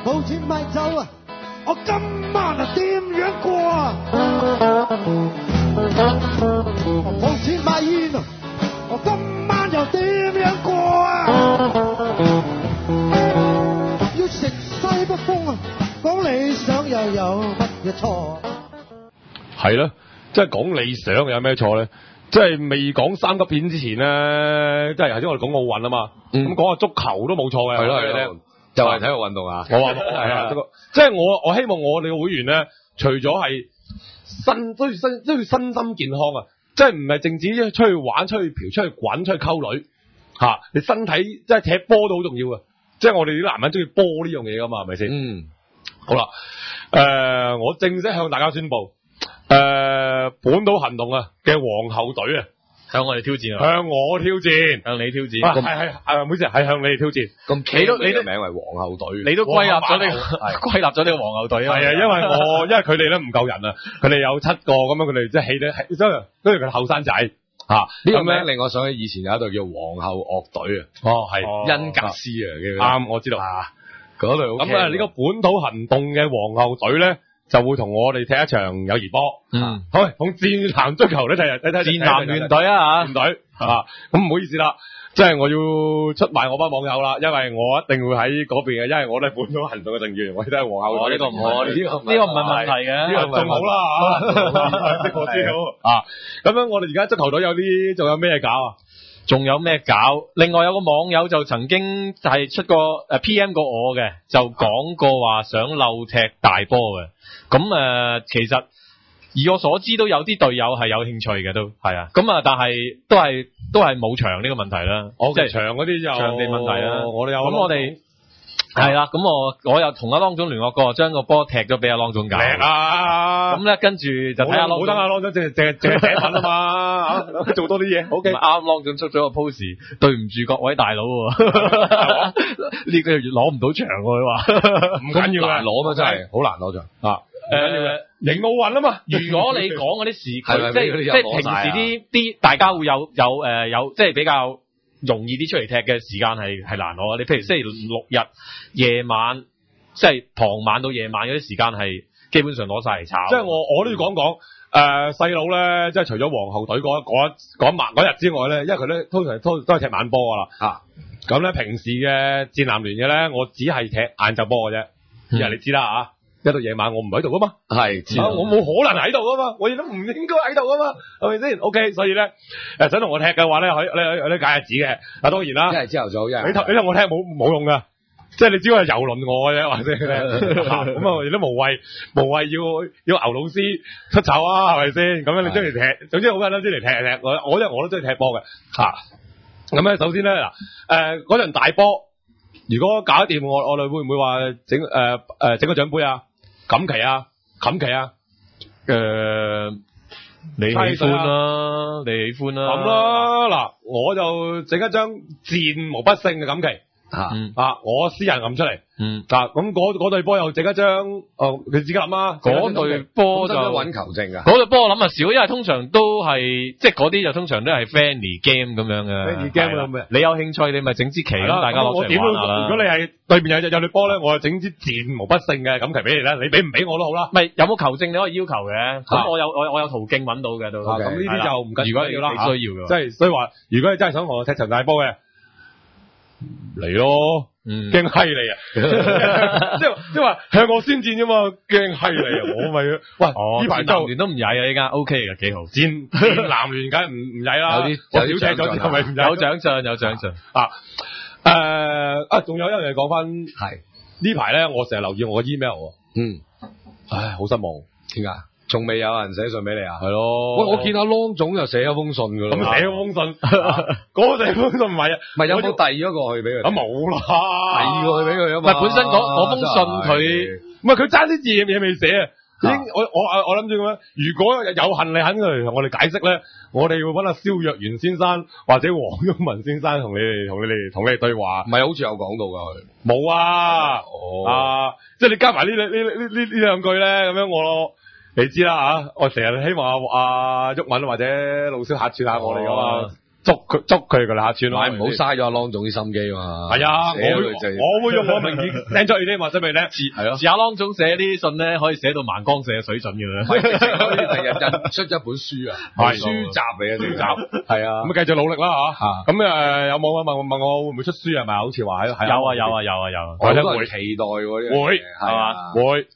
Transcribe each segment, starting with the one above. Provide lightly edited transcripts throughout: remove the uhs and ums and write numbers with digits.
冇錢買酒啊，我今晚啊點樣過啊？冇錢買煙啊，我今晚又點樣過啊？要食西北風啊，講理想又有乜嘢錯啊？ 係咯，即係講理想有咩錯咧？即係未講三級片之前咧，即係頭先我哋講奧運啊嘛，咁講下足球都冇錯嘅。 係咯係咯，就係體育運動啊！ 我話係啊，即係我希望我哋嘅會員咧，除咗係都要身心健康啊，即係唔係淨止出去玩、出去嫖、出去滾、出去溝女嚇，你身體即係踢波都好重要啊！即係我哋啲男人中意波呢樣嘢噶嘛，係咪先？好啦，我正式向大家宣布。本土行動啊嘅皇后隊啊， 向我哋挑戰啊！ 向我挑戰， 向你挑戰。 係，唔好意思，係向你哋挑戰。 咁你都名為皇后隊， 你都歸納咗呢個皇后隊啊！ 係啊，因為佢哋咧唔夠人啊，佢哋有7個咁樣，佢哋即係起咧，跟住佢後生仔嚇。 呢個名令我想起以前有一隊叫皇后樂隊啊。 哦，係恩格斯啊， 啱，我知道。 嗰隊咁啊，呢個本土行動嘅皇后隊咧，就會同我哋踢一場友誼波，好，同戰男足球咧睇戰男聯隊啊嚇， 聯隊啊，咁唔好意思啦，即係我要出賣我班網友啦，因為我一定會喺嗰邊嘅，因為我哋本土行動嘅成員，我哋都係皇后隊。 呢個唔好，呢個唔係問題嘅， 呢個仲好啦嚇，我知好啊。咁樣我哋而家足球隊仲有咩搞啊？ 仲有咩搞？另外有個網友就曾經係出過PM 過我嘅，就講過話想漏踢大波嘅。咁其實以我所知都有啲隊友係有興趣嘅，都係啊。咁但係都係冇場呢個問題啦。即係場嗰啲就場地問題啦。 我哋有咁我哋係啦。咁我又同阿郎總聯絡過，將個波踢咗俾阿郎總搞。咁咧跟住就睇下冇得阿郎總淨係寫文啊嘛，做多啲嘢。OK， 啱郎總出咗個 pose， 對唔住各位大佬喎，呢個月攞唔到場喎，佢話唔緊要嘅， 攞嘛真係好難攞場啊！ 迎奧運啊嘛， 如果你講嗰啲時期，即係平時啲大家會有即係比較容易啲出嚟踢嘅時間係難攞。你譬如星期六日夜晚，即係傍晚到夜晚嗰啲時間係基本上攞晒嚟炒。 即係我都要講細佬咧，即係除咗皇后隊嗰日之外咧，因為佢咧通常都係踢晚波噶啦。咁咧平時嘅戰男聯嘅咧，我只係踢晏晝波嘅啫。因為你知啦一到夜晚我唔喺度噶嘛，我冇可能喺度噶嘛，我亦都唔應該喺度噶嘛，係咪先 ？OK， 所以咧想同我踢嘅話咧，你揀日子嘅。當然啦， 一係朝頭早， 你同我踢冇用噶，即係你只可以蹂躪我嘅啫，或者咁亦都無謂要牛老師出醜啊，係咪先？咁樣你中意踢，總之好多人都中意踢，我都中意踢波嘅咁咧，首先咧嗰陣大波，如果搞掂，我哋會唔會話整個獎杯啊？錦旗啊， 你喜歡啦，你喜歡啦。 咁啦，嗱，我就整一張戰無不勝嘅錦旗，我私人揞出嚟，咁嗰隊波又整一張，你自己諗啊。 嗰隊波就揾球證啊。 嗰隊波我諗啊少，因為通常都係即係嗰啲就通常都係 friendly game 咁樣嘅。 friendly game 咁嘅， 你有興趣你咪整支旗咁，大家攞出嚟玩下啦。 如果你係對面有隊波咧，我就整支戰無不勝嘅錦旗俾你啦。你俾唔俾我都好啦。 唔係有冇球證你可以要求嘅，咁我有途徑揾到嘅都。 咁呢啲就唔緊要。如果你需要嘅， 即係所以話，如果你真係想同我踢場大波嘅，嚟咯，驚閪你啊！即係話向我宣戰啫嘛，驚閪你啊！我咪喂呢排戰男聯都唔曳啊，呢間 OK 嘅，幾好。 戰男聯梗係唔曳啦，有啲少踢咗之後咪唔曳， 有獎賞仲有一樣嘢講翻，係呢排咧，我成日留意我個 email，好失望， 點解？仲未有人寫信俾你啊？ 係咯， 喂，我見阿郎總又寫咗封信噶啦， 咁寫咗封信，嗰寫封信唔係啊， 咪有冇遞咗過去俾佢？ 咁冇啦， 遞過去俾佢啊嘛。 咪本身嗰封信佢唔係佢爭啲字嘢未寫啊。我諗住咁樣，如果有幸你肯嚟同我哋解釋咧，我哋會揾阿蕭若元先生或者黃毓民先生同你哋對話。唔係好似有講到噶佢。冇啊，即係你加埋呢兩句咧，咁樣你知啦我成日希望阿毓民或者老蕭客串下我哋噶嘛， 捉佢噶啦，算咯。 唔好嘥咗阿朗總啲心機嘛。 係啊，我會用我名字掟出去添，或者咪咧？ 係咯。 而阿朗總寫啲信咧，可以寫到萬光社嘅水準嘅啦。 可以第日印出一本書啊，係書集嚟嘅書集。係啊。 咁繼續努力啦嚇。咁有冇問我會唔會出書係咪？好似話係。 有。 或者會期待喎。 會係嘛？會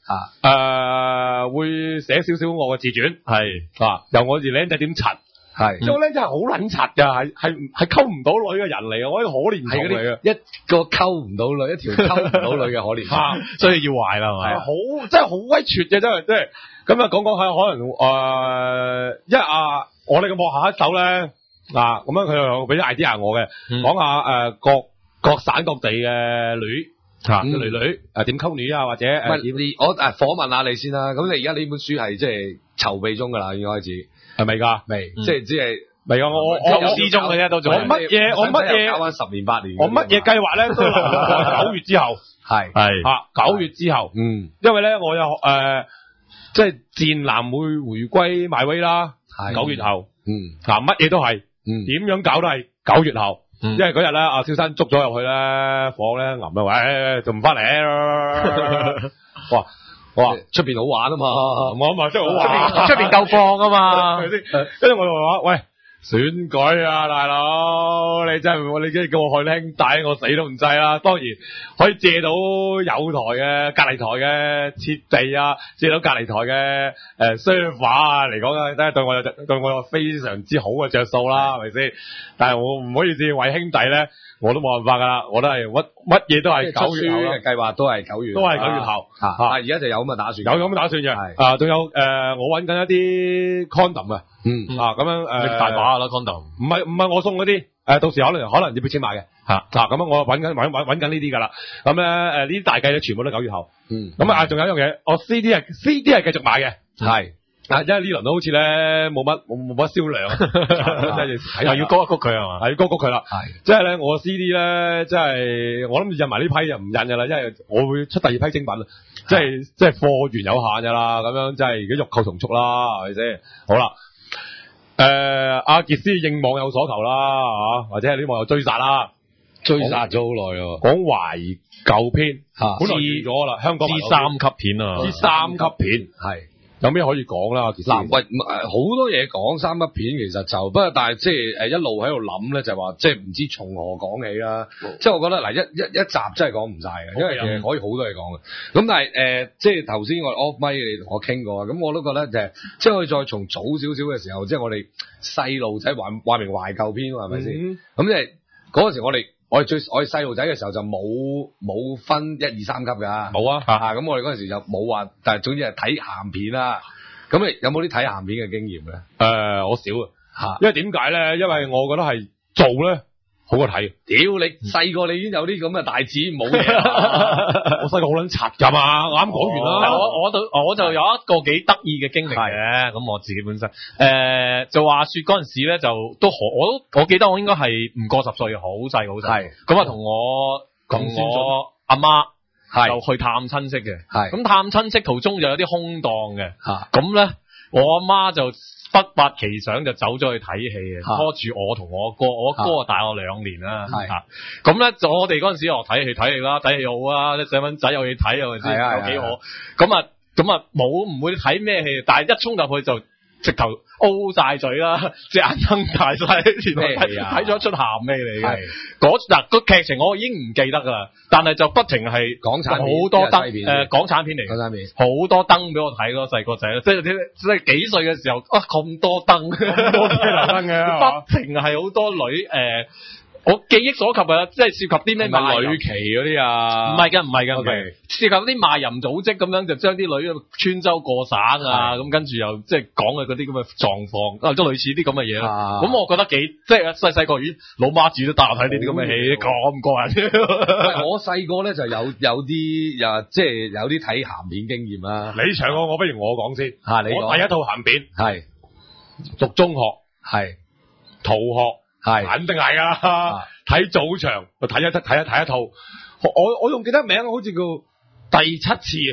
會寫少少我嘅自傳。係由我哋僆仔點柒。係，因為咧真係好撚柒噶，係溝唔到女嘅人嚟啊！我係可憐蟲嚟嘅， 一個溝唔到女，一條溝唔到女嘅可憐蟲， 所以要壞啦，係咪？ 好真係好威絕嘅，真係即係咁啊！講下可能因為我哋嘅幕下一手咧咁樣佢又俾啲 idea 我嘅，講下各省各地嘅女女點溝女啊，或者我訪問下你先啦。咁你而家呢本書係即係籌備中噶啦，已經開始。係咪㗎？未，即係只係未㗎。我之中嘅啫，都仲。 我乜嘢？ 搞翻10年8年。 我乜嘢計劃咧？都9月之後。係9月之後。因為咧，我有即係戰艦會回歸賣威啦。9月後。乜嘢都係。點樣搞都係9月後。因為嗰日咧，阿蕭生捉咗入去咧，房咧揞咗，喂，仲唔翻嚟？哇！ 出邊好玩啊嘛， 我咪真係好玩， 出邊夠放啊嘛， 係咪先？跟住我就話：喂，選舉啊，大佬，你真係你叫我去兄弟，我死都唔制啦。當然可以借到有台嘅隔離台嘅設備啊，借到隔離台嘅server 啊嚟講啊，真係對我有非常之好嘅着數啦，係咪先？但係我唔可以為兄弟咧。我都冇辦法噶啦，我都係乜嘢都係9月後嘅計劃，都係9月，都係9月後。而家就有咁嘅打算，有咁嘅打算嘅。仲有我揾緊一啲 condom 啊，咁樣大把啦 condom， 唔係我送嗰啲，到時可能要俾錢買嘅。咁樣我揾緊呢啲噶啦。咁咧呢啲大計咧全部都9月後。咁仲有一樣嘢，我 CD 係繼續買嘅，係。因為呢輪都好似咧冇乜銷量，又要谷一谷佢係嘛？係要谷佢啦。係，即係咧我 CD 咧，即係我諗住印埋呢批就唔印㗎啦，因為我會出第二批精品，即係貨源有限㗎啦，咁樣即係而家欲購從速啦，係咪先？好啦，阿傑斯應網友所求啦，或者係啲網友追殺啦，追殺咗好耐喎。講懷舊篇，本來預咗啦，香港 3級片啊 ，3級片係。有咩可以講啦？其實好多嘢講3級片，其實就不過，但係即係一路喺度諗咧，就話即係唔知從何講起啦。即係我覺得嗱，一集真係講唔晒嘅，因為其實可以好多嘢講嘅。咁但係即係頭先我 off mic 你同我傾過，咁我都覺得就係即係可以再從早少少嘅時候，即係我哋細路仔話明懷舊篇係咪先？咁即係嗰陣時我哋細路仔嘅時候就冇分1、2、3級㗎，冇啊，咁我哋嗰陣時就冇話，但係總之係睇鹹片啦。咁你有冇啲睇鹹片嘅經驗咧？ 我少因為點解咧？因為我覺得係做咧好過睇。 屌你細個你已經有啲咁嘅大志冇嘢， 我細個好撚柒㗎嘛，我啱講完啦。 我就有一個幾得意嘅經歷嘅，咁我自己本身就話說嗰陣時咧就我記得我應該係唔過10歲，好細，咁啊同我阿媽就去探親戚嘅，咁探親戚途中就有啲空檔嘅，咁咧我阿媽就忽發奇想就走咗去睇戲嘅，拖住我同我哥，我哥大我2年啦，咁咧就我哋嗰陣時睇戲啦，睇戲好啊，啲細蚊仔有嘢睇係咪先？有幾好，咁啊唔會睇咩戲，但係一衝入去就直頭 O 晒嘴啦，隻眼瞪大晒，睇咗一出鹹戲嚟嘅。嗱個劇情我已經唔記得㗎啦，但係就不停係港產片，好多燈港產片嚟嘅，好多燈俾我睇咯，細個仔即係幾歲嘅時候咁多燈，咁多燈嘅，不停係好多女我記憶所及啊，即係涉及啲咩賣女旗嗰啲啊？唔係㗎，涉及啲賣淫組織咁樣，就將啲女穿州過省啊，咁跟住又即係講嘅嗰啲咁嘅狀況，都類似啲咁嘅嘢啦。咁我覺得即係細個老媽子都帶我睇呢啲咁嘅戲，咁過癮。我細個咧就有啲即係有啲睇鹹片經驗啦。 你長我不如我講先。我第一套鹹片係讀中學，係逃學。肯定係㗎，睇早場，睇一套，我仲記得名好似叫第7次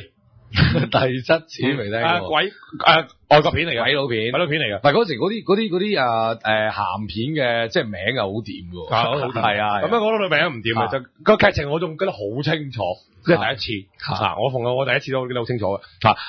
第七次未聽過。 外國片嚟嘅， 鬼佬片， 鬼佬片嚟嘅。 但係嗰時嗰啲鹹片嘅，即係名又好掂喎。 好掂。係啊。咁樣講到女名唔掂嘅，就個劇情我仲記得好清楚，即係第一次。我第一次都記得好清楚嘅。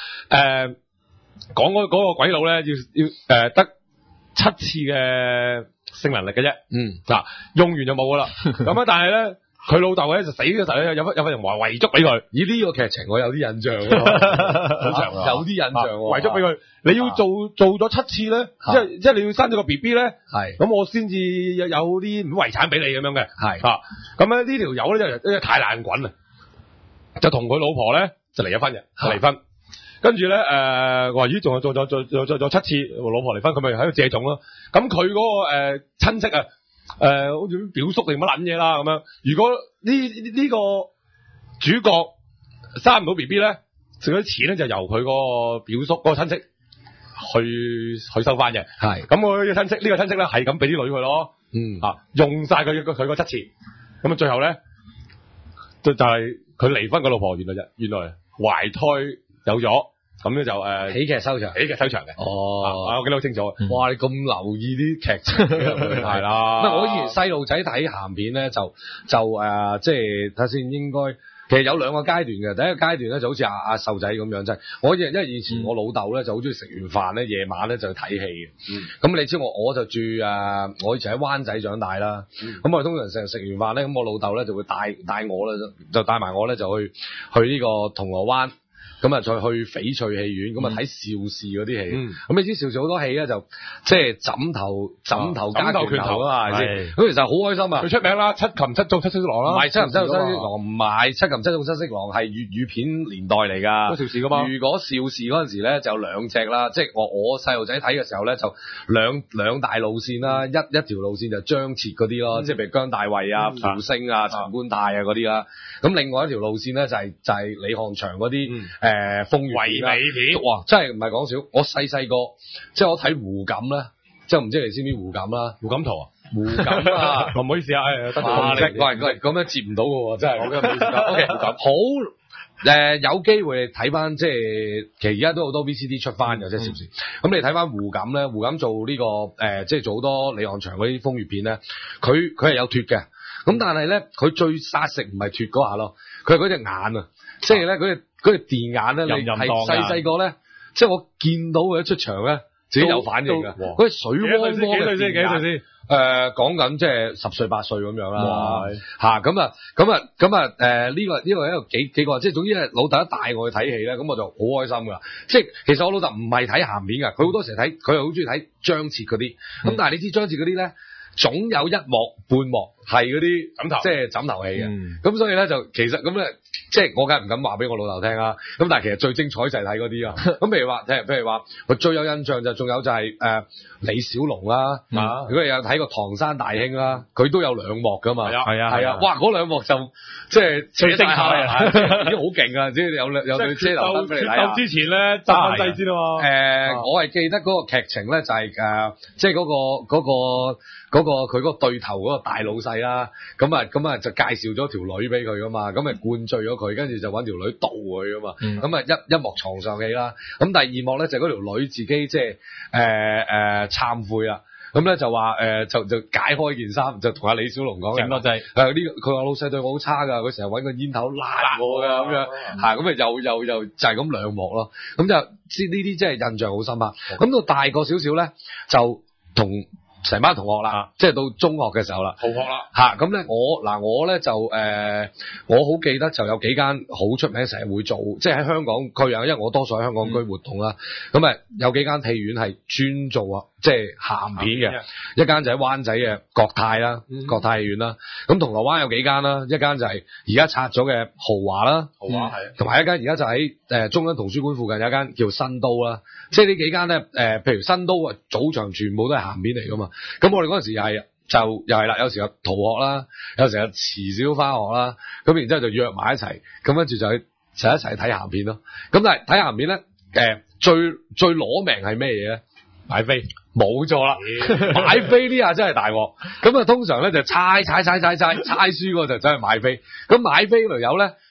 講嗰個鬼佬咧，要得7次嘅性能力嘅啫。用完就冇噶啦。咁但係咧。佢老豆咧就死嘅時候咧，有份人遺囑俾佢。以呢個劇情我有啲印象喎，好長有啲印象喎。遺囑俾佢，你要做咗7次咧，即係你要生咗個 BB 咧，咁我先至有啲遺產俾你咁樣嘅。咁咧呢條友咧就太爛滾啦，就同佢老婆咧就離咗婚嘅，離婚。跟住咧話咦仲有做7次，老婆離婚，佢咪喺度借種咯。咁佢嗰個親戚啊。好似表叔定乜撚嘢啦咁樣。如果呢個主角生唔到 BB 咧，剩嗰啲錢咧就由佢個表叔嗰個親戚去收翻嘅。咁我呢個親戚咧係咁俾啲女佢咯。用晒佢個7次。咁啊最後咧就係佢離婚個老婆原來懷胎有咗。咁咧就喜劇收場嘅。我記得好清楚。 哇！你咁留意啲劇情嘅係啦。我以前細路仔睇鹹片咧，就即係睇下先，應該其實有2個階段嘅。第一個階段咧就好似阿瘦仔咁樣，即係因為以前我老豆咧就好中意食完飯咧夜晚咧就去睇戲嘅。咁你知我就住我以前喺灣仔長大啦。咁我通常成日食完飯咧，咁我老豆咧就會帶我咧就帶埋我咧就去呢個銅鑼灣。咁啊，再去翡翠戲院，咁啊睇邵氏嗰啲戲。咁你知邵氏好多戲咧，就即係枕頭加拳頭啊嘛，係咪先？咁其實好開心啊！ 佢出名啦，七擒七縱七色狼啦。 唔係七擒七縱七色狼，唔係七擒七縱七色狼，係粵語片年代嚟㗎。 邵氏㗎嘛？如果邵氏嗰陣時咧，就有2隻啦，即係我細路仔睇嘅時候咧，就兩大路線啦，一條路線就張徹嗰啲咯，即係譬如姜大衛啊、傅聲啊、陳官泰啊嗰啲啦。咁另外一條路線咧就係李漢祥嗰啲風月片，哇！真係唔係講笑，我細個即係我睇胡錦啦，即係唔知你知唔知胡錦啦？ 胡錦濤啊？ 胡錦啊！ 唔好意思啊，得罪咁樣接唔到嘅喎，真係。我嘅唔好意思。OK， 好有機會睇翻，即係其實而家都好多 VCD 出翻嘅，即係邵氏。咁你睇翻胡錦咧，胡錦做呢個即係做好多李翰祥嗰啲風月片咧，佢係有脫嘅。咁但係咧，佢最殺食唔係脫嗰下咯，佢係嗰隻眼啊，即係咧嗰隻電眼咧，你係細個咧，即係我見到佢一出場咧，自己有反應㗎。嗰隻水汪汪嘅電眼。幾歲先？講緊即係10歲8歲咁樣啦。咁呢個一個幾個，即係總之係老豆一帶我去睇戲咧，咁我就好開心㗎。即係其實我老豆唔係睇鹹片㗎，佢好多時睇，佢係好中意睇張徹嗰啲。咁但係你知張徹嗰啲咧，總有一幕半幕係嗰啲枕頭，即係枕頭戲嘅。咁所以咧就其實咁咧，即係我梗係唔敢話俾我老豆聽啦。咁但係其實最精彩就係睇嗰啲啊。咁譬如話，我最有印象就仲有就係李小龍啦。如果你有睇過《唐山大兄》啦，佢都有2幕㗎嘛。係啊。哇！嗰2幕就即係最精彩啊！已經好勁啊！即係有對遮頭燈俾你睇啊！ 之前咧執翻低先啊嘛。 我係記得嗰個劇情咧就係即係佢嗰個對頭嗰個大老細啦，咁啊就介紹咗條女俾佢噶嘛，咁咪灌醉咗佢，跟住就揾條女盜佢噶嘛，咁啊一幕床上戲啦，咁第2幕咧就嗰條女自己即係懺悔啦，咁咧就話就解開件衫，就同阿李小龍講嘅，就係佢話老細對我好差噶，佢成日揾個煙頭辣我噶咁樣，咁咪又就係咁2幕咯，咁就呢啲真係印象好深刻，咁到大個少少咧就同成班同學啦，即係到中學嘅時候啦， 同學啦， 咁咧我咧就我好記得就有幾間好出名成日會做，即係喺香港區啊，因為我多數喺香港區活動啦，咁有幾間戲院係專做即係鹹片嘅，一間就喺灣仔嘅國泰啦，國泰戲院啦，咁銅鑼灣有幾間啦，一間就係而家拆咗嘅豪華啦，豪華係，同埋一間而家就喺中央圖書館附近有一間叫新都啦，即係呢幾間咧譬如新都啊，早場全部都係鹹片嚟噶嘛。咁我哋嗰陣時又係啦，有時候逃學啦，有時候遲少翻學啦，咁然之後就約埋一齊，咁跟住就一齊睇鹹片咯。咁但係睇鹹片咧，最攞命係咩嘢咧？買飛，冇錯啦，買飛呢下真係大鑊。咁啊，通常咧就猜輸嗰個就走去買飛。咁買飛條友咧，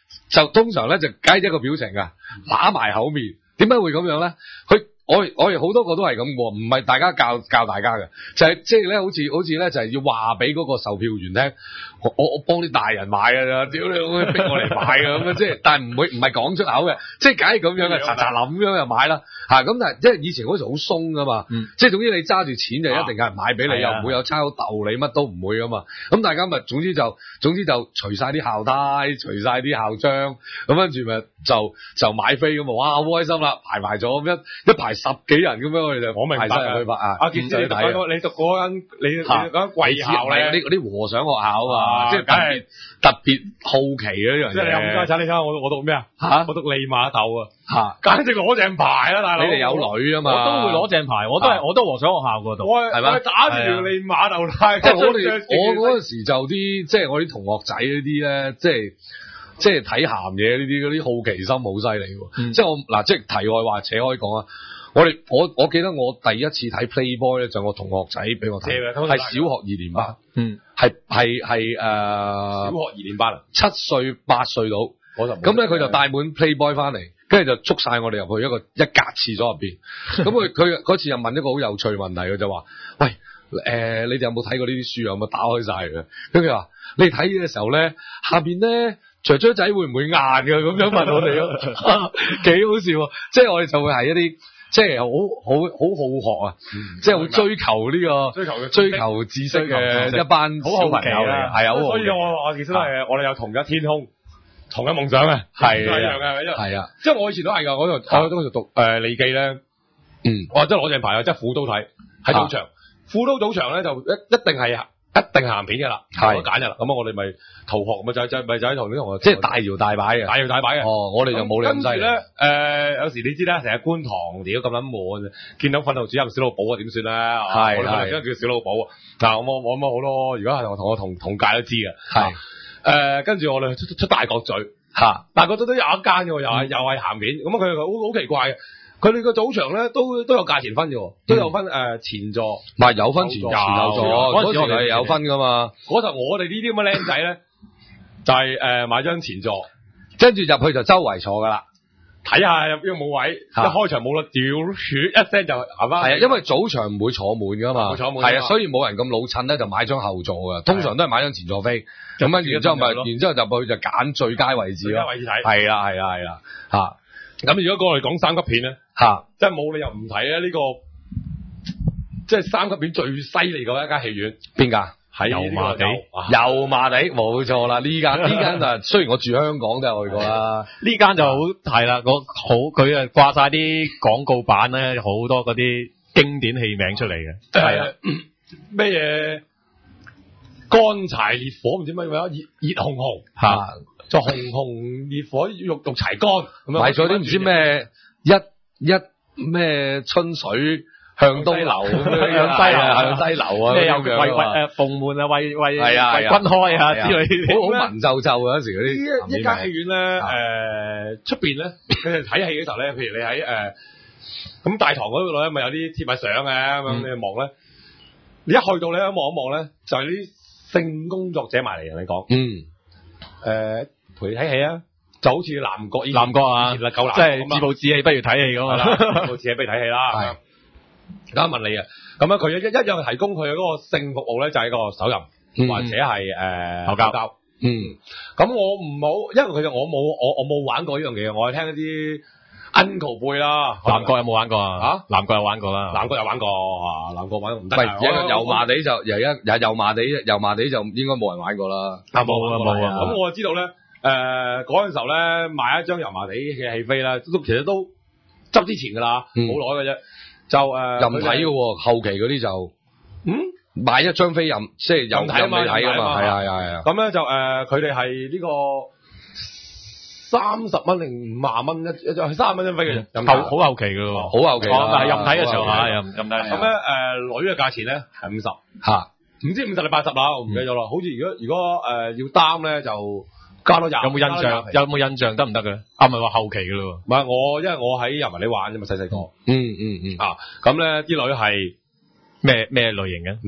就通常咧就梗係一個表情㗎，揦埋口面。點解會咁樣咧？我哋好多個都係咁喎，唔係大家教大家嘅，就係即係咧，好似咧就係要話俾嗰個售票員聽，我幫啲大人買㗎咋，屌你老母逼我嚟買㗎咁樣，即係但係唔係講出口嘅，即係梗係咁樣嘅，喳喳諗樣就買啦嚇。咁但係即係以前嗰時好鬆㗎嘛，即係總之你揸住錢就一定有人買俾你，又唔會有差佬鬥你，乜都唔會㗎嘛。咁大家咪總之就除晒啲校呔，除晒啲校章，咁跟住咪就買飛咁啊！哇，好開心啦，排咗咁一排10幾人咁樣，我哋就排晒入去啊！阿健仔睇， 你讀嗰間你嗰間貴校咧， 嗰啲和尚學校啊，即係特別好奇嘅呢樣嘢。 即係你又唔該睇你睇我讀咩啊？我讀利馬竇啊！簡直攞正牌啦，大佬！ 你哋有女啊嘛？ 我都會攞正牌，我都和尚學校嗰度。 係咪？打住條利馬竇帶。 即係我嗰陣時就啲，即係我啲同學仔嗰啲咧，即係睇鹹嘢呢啲嗰啲好奇心好犀利喎。即係我嗱，即係題外話扯開講啊。我記得我第一次睇 Playboy 咧，就我同學仔俾我睇，係小學2年班，係小學2年班啊 ，7歲8歲到，咁咧佢就帶滿 Playboy 翻嚟，跟住就捉晒我哋入去一格廁所入邊，咁佢嗰次又問一個好有趣問題，佢就話：喂，你哋有冇睇過呢啲書啊？有冇打開晒嘅？跟住佢話：你哋睇嘅時候咧，下邊咧。雀雀仔會唔會硬㗎？咁樣問我哋咯，幾好笑啊！即係我哋就會係一啲即係好學啊，即係好追求呢個追求知識嘅一班小朋友嚟，係啊， 所以我其實都係我哋有同一天空、同一夢想嘅，係一樣嘅，係啊，即係我以前都係㗎，我嗰時讀理記咧，我真係攞正牌啊，即係副都睇喺賭場，副都賭場咧就一定係鹹片㗎啦，我揀㗎啦，咁我哋咪逃學咪就喺同啲同學， 即係大搖大擺嘅， 大搖大擺嘅。 哦，我哋就冇你咁犀利。 跟住咧，有時你知啦，成日觀塘屌咁撚悶，見到訓導主任小老寶啊，點算咧？係，我哋而家叫小老寶嗱，我咁好咯。如果係同我同屆都知嘅，係。跟住我哋出大角咀嚇，大角咀都有一間嘅喎，又係鹹片。咁佢好奇怪嘅。佢哋個賭場咧都有價錢分嘅，都有分前座， 唔係有分前後座，嗰時係有分噶嘛。 嗰時我哋呢啲咁嘅僆仔咧，就係買張前座， 跟住入去就周圍坐噶啦， 睇下邊個冇位，一開場冇啦，屌血一聲就行翻。 係啊，因為早場唔會坐滿噶嘛，係啊，所以冇人咁老襯咧，就買張後座嘅，通常都係買張前座飛。咁跟住然之後入去就揀最佳位置咯，係啦嚇。 咁如果過嚟講3級片咧，即係冇理由唔睇啊！呢個即係3級片最犀利嘅一間戲院，邊間？喺油麻地， 油麻地冇錯啦。呢間就雖然我住香港都有去過啦， 呢間就好係啦，佢啊掛晒啲廣告版咧，好多嗰啲經典戲名出嚟嘅，係啊， 咩嘢乾柴烈火唔知乜嘢熱紅紅嚇。就紅熱火肉柴乾咁樣， 買咗啲唔知咩一咩春水向東流咁樣，向西流啊， 咩有為鳳門啊，為君開啊之類， 好文縐縐嗰陣時嗰啲。 呢間戲院咧，出邊咧，佢哋睇戲嘅時候咧，譬如你喺咁大堂嗰度咧，咪有啲貼埋相嘅咁樣，你望咧，你一去到咧，望一望咧，就係啲性工作者埋嚟同你講，陪你睇戲啊，就好似南國啊，即係自暴自棄不如睇戲咁啊，自暴自棄不如睇戲啦。係，而家問你啊，咁樣佢一樣提供佢嘅嗰個性服務咧，就係個手淫或者係口交。咁我唔好，因為其實我冇玩過呢樣嘢，我係聽一啲 uncle 輩啦。 南國有冇玩過啊？南國有玩過啦， 南國有玩過啊，南國玩唔得。 油麻地就油麻地就應該冇人玩過啦。 冇啊。 咁我知道咧。嗰陣時候咧，買一張油麻地嘅戲飛啦，其實都執之前噶啦，好耐嘅啫。就任睇嘅喎，後期嗰啲就買一張飛任，即係任睇嘛，係啊。 咁咧就佢哋係呢個30蚊定50蚊一30蚊張飛嘅啫， 好後期嘅喎， 好後期。 但係任睇嘅時候任睇。 咁咧女嘅價錢咧係50嚇，唔知50定80啦，我唔記得咗啦。好似如果要擔咧就。加多廿， 有冇印象得唔得嘅？唔係話後期嘅咯， 唔係因為我喺油麻地玩啫嘛，細細個。咁咧啲女係咩類型嘅？唔得嘅，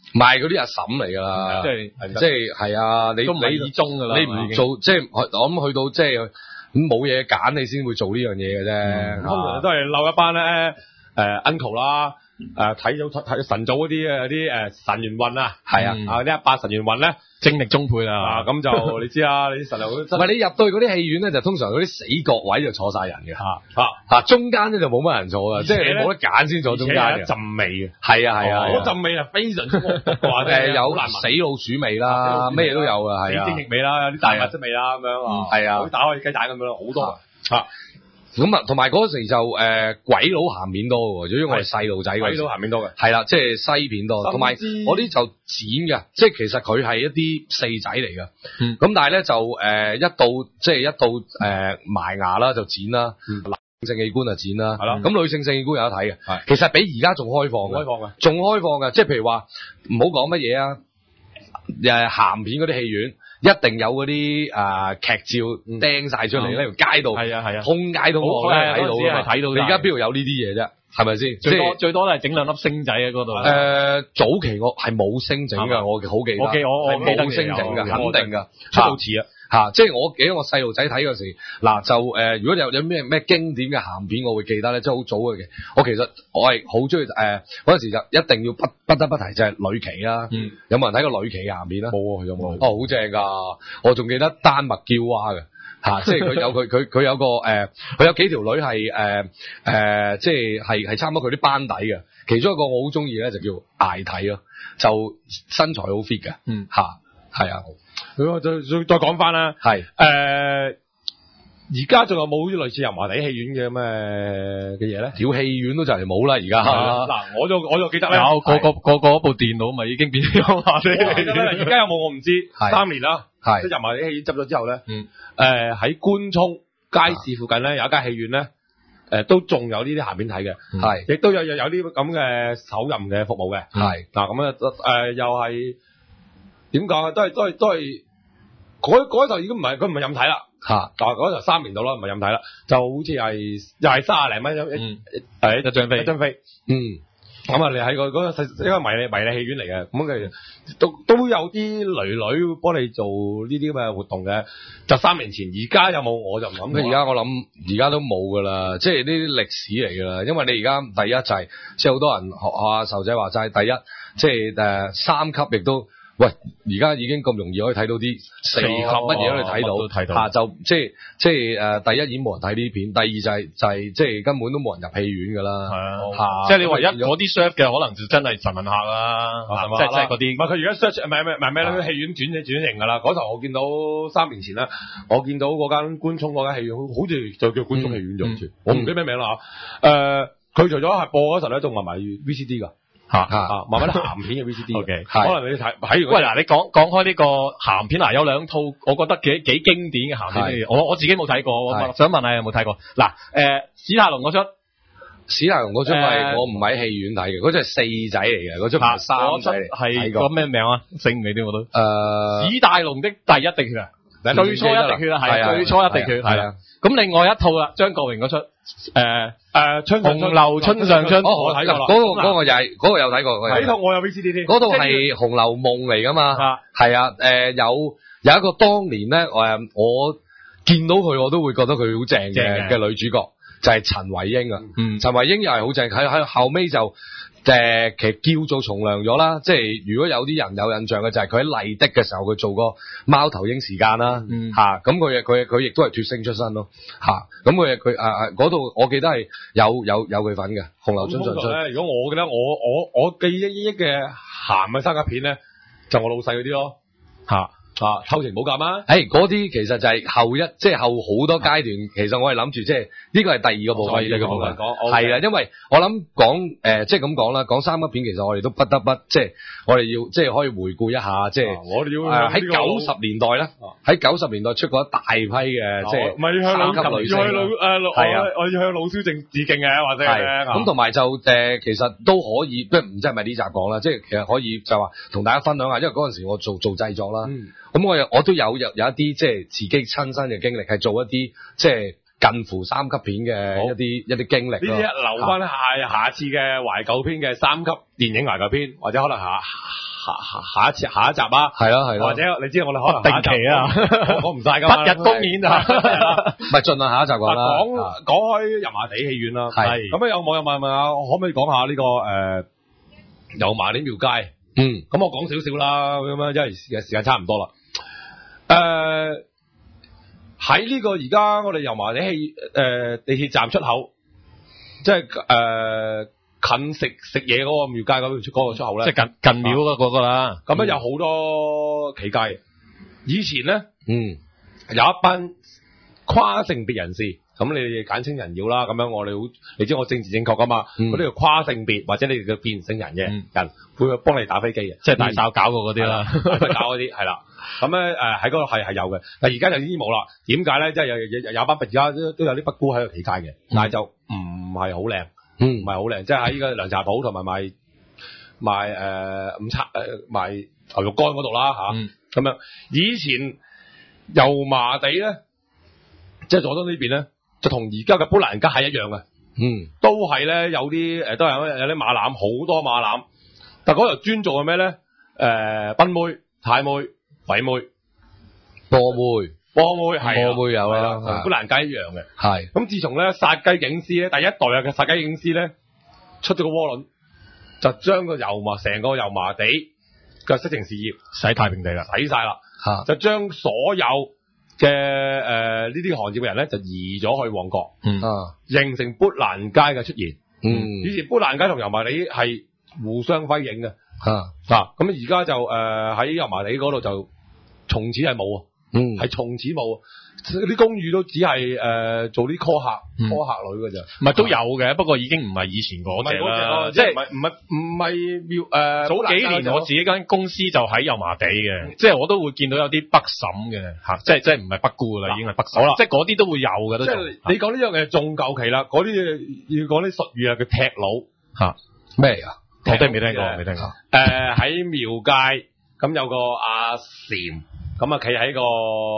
唔係嗰啲阿嬸嚟㗎啦，即係係啊，你都唔係二中㗎啦， 你唔做即係我諗去到即係咁冇嘢揀，你先會做呢樣嘢嘅啫。 通常都係嬲一班咧uncle 啦，睇神早嗰啲神元運啊， 係啊， 呢一班神元運咧精力充沛啊， 咁就你知啦，你啲神流唔係你入到去嗰啲戲院咧，就通常嗰啲死角位就坐晒人嘅中間咧就冇乜人坐㗎，即係你冇得揀先坐中間嘅， 一陣味嘅， 係啊係啊， 嗰陣味係非常之有死老鼠味啦，咩都有㗎，係啊， 精液味啦，有啲大麥汁味啦咁樣係啊， 打開雞蛋咁樣好多咁啊，同埋嗰時就鬼佬鹹片多喎，如果我哋細路仔鬼佬鹹片多嘅， 係啦，即係西片多，同埋我啲就剪嘅，即係其實佢係一啲四仔嚟嘅，咁但係咧就一到埋牙啦就剪啦，男性器官就剪啦，係啦，咁女性性器官有得睇嘅，其實比而家仲開放嘅，仲開放嘅，即係譬如話唔好講乜嘢啊，鹹片嗰啲戲院。一定有嗰啲劇照釘晒出嚟呢條街度，係啊，通街都可以睇到㗎嘛。睇到你而家邊度有呢啲嘢啫？係咪先？最多都係整兩粒星仔喺嗰度。早期我係冇星整㗎，我好記得。我係冇星整㗎，肯定㗎。出到詞即係我記得我細路仔睇嗰時，嗱就如果有咩經典嘅鹹片，我會記得咧，即係好早嘅。我其實我係好中意嗰陣時就一定要不得不提就係呂奇啦。有冇人睇過呂奇嘅鹹片啊？冇啊，有冇？好正㗎！我仲記得丹麥嬌娃嘅即係佢有佢有個佢有幾條女係即係差唔多佢啲班底嘅。其中一個我好中意咧就叫艾體咯，就身材好 fit 嘅。係啊。 再講翻啦，係而家仲有冇啲類似油麻地戲院嘅嘅嘢咧？條戲院都就嚟冇啦，而家嗱，我就記得咧， 有個部電腦咪已經變咗油麻地戲院。 而家有冇我唔知，3年啦，即係油麻地戲院執咗之後咧，喺官涌街市附近咧有一間戲院咧，都仲有呢啲鹹片睇嘅，係亦都有啲咁嘅手淫嘅服務嘅，係嗱咁又係。點講啊？都係嗰頭已經唔係佢唔係任睇啦，但係嗰頭3年到啦，唔係任睇啦，就好似係又係30零蚊一張飛，咁啊你喺嗰個一個迷你戲院嚟嘅，咁佢都有啲女女幫你做呢啲咁嘅活動嘅，就3年前，而家有冇我就唔諗。 而家我諗而家都冇噶啦，即係呢啲歷史嚟噶啦，因為你而家第一就係即係好多人學阿壽仔話齋，第一即係3級亦都。喂，而家已經咁容易可以睇到啲4級乜嘢都睇到，就即係第一已經冇人睇呢啲片，第二就係即係根本都冇人入戲院㗎啦。係啊， 即係你唯一嗰啲 serve 嘅可能就真係神問客啦，即係嗰啲。 唔係佢而家 search 唔係咩咧？戲院轉型㗎啦。嗰頭我見到3年前啦，我見到嗰間官涌嗰間戲院，好似就叫官涌戲院咗，好似我唔記得咩名啦嚇。佢除咗係播嗰時候咧，仲賣埋 VCD 㗎。慢慢啲鹹片嘅 VCD， 可能你睇喺喂嗱，你講開呢個鹹片有兩套，我覺得幾經典嘅鹹片，我自己冇睇過，我想問下有冇睇過？嗱，史泰龍嗰出係我唔喺戲院睇嘅，嗰出係4仔嚟嘅，嗰出唔係3仔嚟， 係個咩名啊？醒唔起啲我都。史泰龍的第一滴血啊！最初一滴血啊，係最初一滴血，係啊。咁另外一套啦，張國榮嗰出紅樓春上春， 我睇過啦。嗰個又係嗰個有睇過。 呢套我有 VCD 添。 嗰套係《紅樓夢》嚟噶嘛？係啊。有一個當年咧，我見到佢我都會覺得佢好正嘅女主角，就係陳慧英啊。陳慧英又係好正，喺後尾就。其實叫做從良咗啦，即係如果有啲人有印象嘅就係佢喺麗的嘅時候佢做過貓頭鷹時間啦，咁佢亦都係脫星出身咯，咁佢嗰度我記得係有佢份嘅《紅樓春上春》。 如果我記得我記憶嘅鹹嘅三級片咧，就我老細嗰啲咯，偷情寶鑑啊！ 嗰啲其實就係後好多階段，其實我係諗住即係呢個係第二個部分。係啦，因為我諗講即係咁講啦，講三級片其實我哋都不得不即係我哋要即係可以回顧一下，即係我哋要喺90年代咧，喺90年代出過一大批嘅即係三級女星。 我要向老蕭正致敬嘅，或者咁同埋就其實都可以，唔知係咪呢集講啦，即係其實可以就話同大家分享下，因為嗰陣時我做製作啦。咁我都有一啲即係自己親身嘅經歷，係做一啲即係近乎三級片嘅一啲經歷。呢啲留翻下次嘅懷舊片嘅3級電影懷舊片，或者可能下一集啊， 係咯， 或者你知我哋可能下一集定期啊， 講唔晒㗎嘛， 不日公演啊， 咪盡量下一集講啦。 講開油麻地戲院啦， 係咁有網友問下，我可唔可以講下呢個油麻地廟街？咁我講少少啦，咁樣因為時間差唔多啦。喺呢個而家我哋油麻地地鐵站出口，即係近食嘢嗰個廟街嗰個出口咧， 即係近廟嗰個啦。 咁有好多企街。以前咧，有一班跨性別人士，咁你哋簡稱人妖啦。咁樣我哋好，你知我政治正確噶嘛？嗰啲叫跨性別或者你哋叫變性人嘅人，會幫你打飛機嘅， 即係大哨搞過嗰啲啦， 大哨搞嗰啲係啦。咁咧喺嗰度係有嘅，但而家就已經冇啦。點解咧？即係有班而家都有啲北姑喺度企街嘅，但係就唔係好靚，唔係好靚。即係喺呢個涼茶鋪同埋賣午餐賣牛肉乾嗰度啦嚇。咁樣以前油麻地咧，即係佐敦呢邊咧，就同而家嘅砵蘭街係一樣嘅，都係咧有啲都係有啲馬攬，好多馬攬。但嗰度專做嘅咩咧？賓妹、太妹、鬼妹、 波妹係波妹有啦， 同砵蘭街一樣嘅。 係咁自從咧殺雞警司咧第一代嘅殺雞警司咧出咗個窩輪，就將個成個油麻地嘅色情事業洗太平地啦， 洗晒啦，就將所有嘅呢啲行業嘅人咧就移咗去旺角，形成砵蘭街嘅出現。以前砵蘭街同油麻地係互相輝映嘅，咁而家就喺油麻地嗰度就從此係冇，係從此冇。啲公寓都只係做啲 call 客女嘅咋， 唔係都有嘅，不過已經唔係以前嗰隻啦，即係唔係廟早幾年我自己間公司就喺油麻地嘅，即係我都會見到有啲北嬸嘅嚇，即係唔係北姑啦，已經係北嬸啦，即係嗰啲都會有嘅都。即係你講呢樣嘢仲舊期啦，嗰啲要講啲術語啊，叫踢佬嚇咩嚟㗎？ 我都未聽過。 喺廟街咁有個阿禪。咁企喺個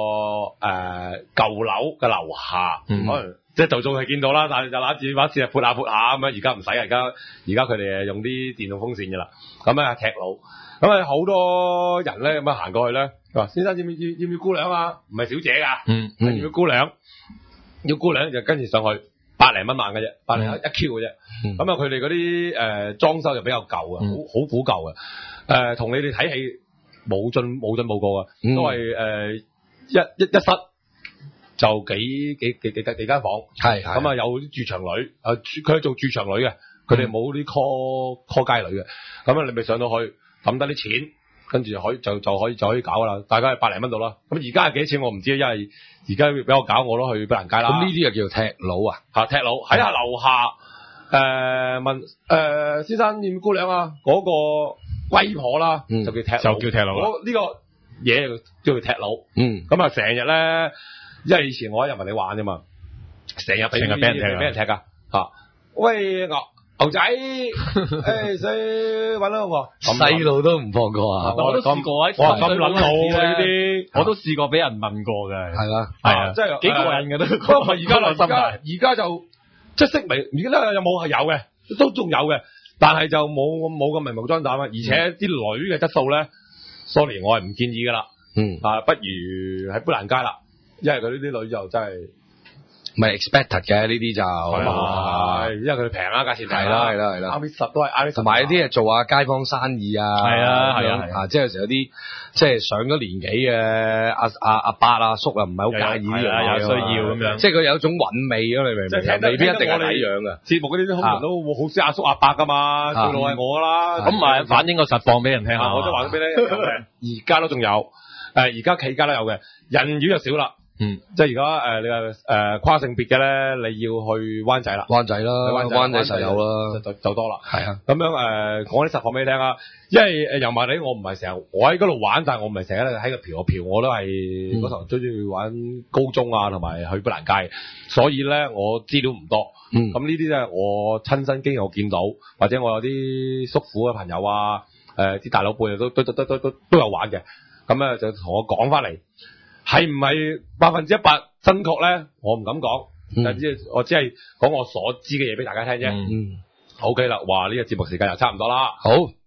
舊樓嘅樓下，可能即係就仲係見到啦，但係就攞住把扇撥下咁樣。而家唔使，而家佢哋用啲電動風扇嘅啦。咁踢佬，咁好多人咧咁樣行過去咧，話先生要唔要姑娘啊？唔係小姐㗎，要唔要姑娘？要姑娘就跟住上去100零蚊萬嘅啫，100零1 Q 嘅啫。咁佢哋嗰啲裝修就比較舊嘅，好古舊嘅。同你哋睇戲。冇進步過嘅，都係一室就幾間房，係咁啊有啲駐場女，佢係做駐場女嘅，佢哋冇啲 call 街女嘅，咁啊你咪上到去抌低啲錢，跟住就可以搞噶啦，大概係100零蚊度啦。咁而家係幾多錢我唔知，因為而家俾我搞我都去砵蘭街啦。 咁呢啲就叫踢佬啊？ 踢佬喺下樓下問先生要唔要姑娘啊？嗰個龜婆啦，就叫踢佬啦。呢個嘢叫佢踢佬。咁啊，成日咧，因為以前我喺油麻地玩啫嘛，成日俾人踢㗎嚇。喂牛仔，使揾啦我。 細路都唔放過啊！ 我都試過喺咁撚老呢啲， 我都試過俾人問過嘅。 係啦， 係啊，即係幾過癮嘅都。 不過而家就即係識微，而家咧有冇係有嘅，都仲有嘅。但係就冇咁明目張膽啊！而且啲女嘅質素咧 ，sorry， 我係唔建議噶啦。不如喺砵蘭街啦，因為佢呢啲女就真係唔係 expected 嘅呢啲就係，因為佢哋平啦，價錢係啦。啱啲實都係啱啲實， 同埋有啲係做下街坊生意啊，係啊，即係有時有啲即係上咗年紀嘅阿伯阿叔啊，唔係好介意呢樣嘢， 有需要咁樣， 即係佢有一種韻味咯，你明唔明？未必一定係睇樣嘅。 節目嗰啲通常都好似阿叔阿伯噶嘛，最老係我啦。 咁咪反映個實況俾人聽下。 我都話咗俾你，而家都仲有，而家企街都有嘅，人妖就少啦。即係而家你話跨性別嘅咧，你要去灣仔啦， 灣仔實有啦， 就多啦。 係啊， 咁樣講啲實況俾你聽啊，因為油麻地我唔係成日我喺嗰度玩，但係我唔係成日喺度嫖，我都係嗰頭最中意玩高中啊，同埋去砵蘭街，所以咧我資料唔多。咁呢啲咧我親身經驗我見到，或者我有啲叔父嘅朋友啊，啲大佬輩都有玩嘅，咁咧就同我講翻嚟。係唔係100%真確咧？我唔敢講，我只係講我所知嘅嘢俾大家聽啫。OK 啦，話呢個節目時間又差唔多啦。 好。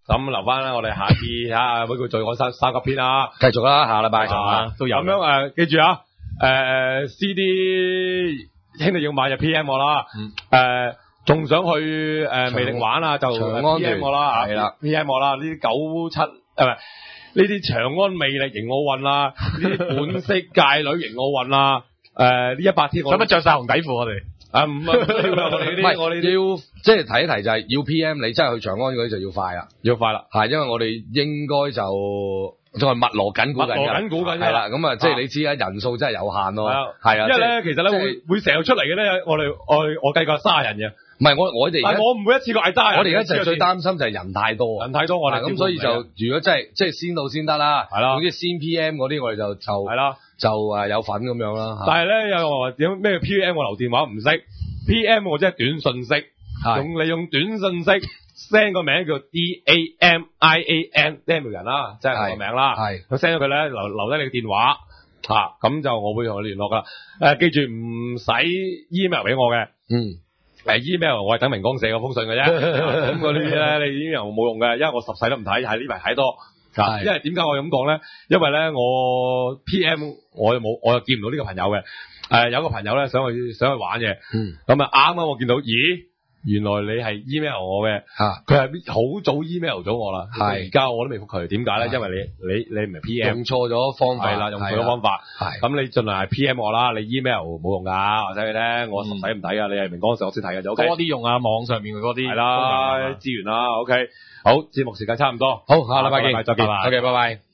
咁留翻啦，我哋下次睇下會唔會再講三級片啊？ 繼續啦，下禮拜都有咁樣記住啊，CD 兄弟要買就 PM 我啦，仲想去魅力玩啊，就 PM 我啦， 係啦 ，PM 我啦，呢啲97呢啲長安魅力型奧運啦，呢啲本色界女型奧運啦，呢100天使乜着晒紅底褲我哋？ 啊唔係我哋要即係提一提就係要 PM 你真係去長安嗰啲就要快啦， 要快啦， 係因為我哋應該就仲係密鑼緊估緊係啦，咁啊即係你知啦，人數真係有限咯，係啊， 因為咧其實咧會成日出嚟嘅咧，我計過30人嘅。 唔係我哋而家， 我唔會一次過嗌齋。 我哋而家就最擔心就係人太多， 我哋咁所以就如果真係即係先到先得啦， 係啦。 總之先 PM 嗰啲我哋就係啦， 就有份咁樣啦。 但係咧有人話點咩 PM 我留電話唔識 ，PM 我即係短信息，你用短信息 send 個名叫 DAMIAN Daniel 人啦，即係我個名啦。係佢 send 咗佢咧留低你嘅電話咁就我會同佢聯絡噶啦。記住唔使 email 俾我嘅。email 我係等明光寫嗰封信嘅啫，咁嗰啲咧你 email 冇用嘅，因為我10世都唔睇，係呢排睇多。因為點解我咁講咧？因為咧我 PM 我又見唔到呢個朋友嘅，有個朋友咧想去玩嘅，咁啱啱我見到，咦，原來你係 email 我嘅，佢係好早 email 咗我啦，而家我都未覆佢，點解咧？因為你唔係 PM， 用錯咗方法， 係啦，用錯咗方法，咁你盡量係 PM 我啦，你 email 冇用噶，我睇你聽，我實睇唔睇啊？你係明光時我先睇嘅就 OK，多啲用啊，網上面嗰啲係啦資源啦 ，OK，好，節目時間差唔多， 好，下禮拜見， 再見， OK，拜拜。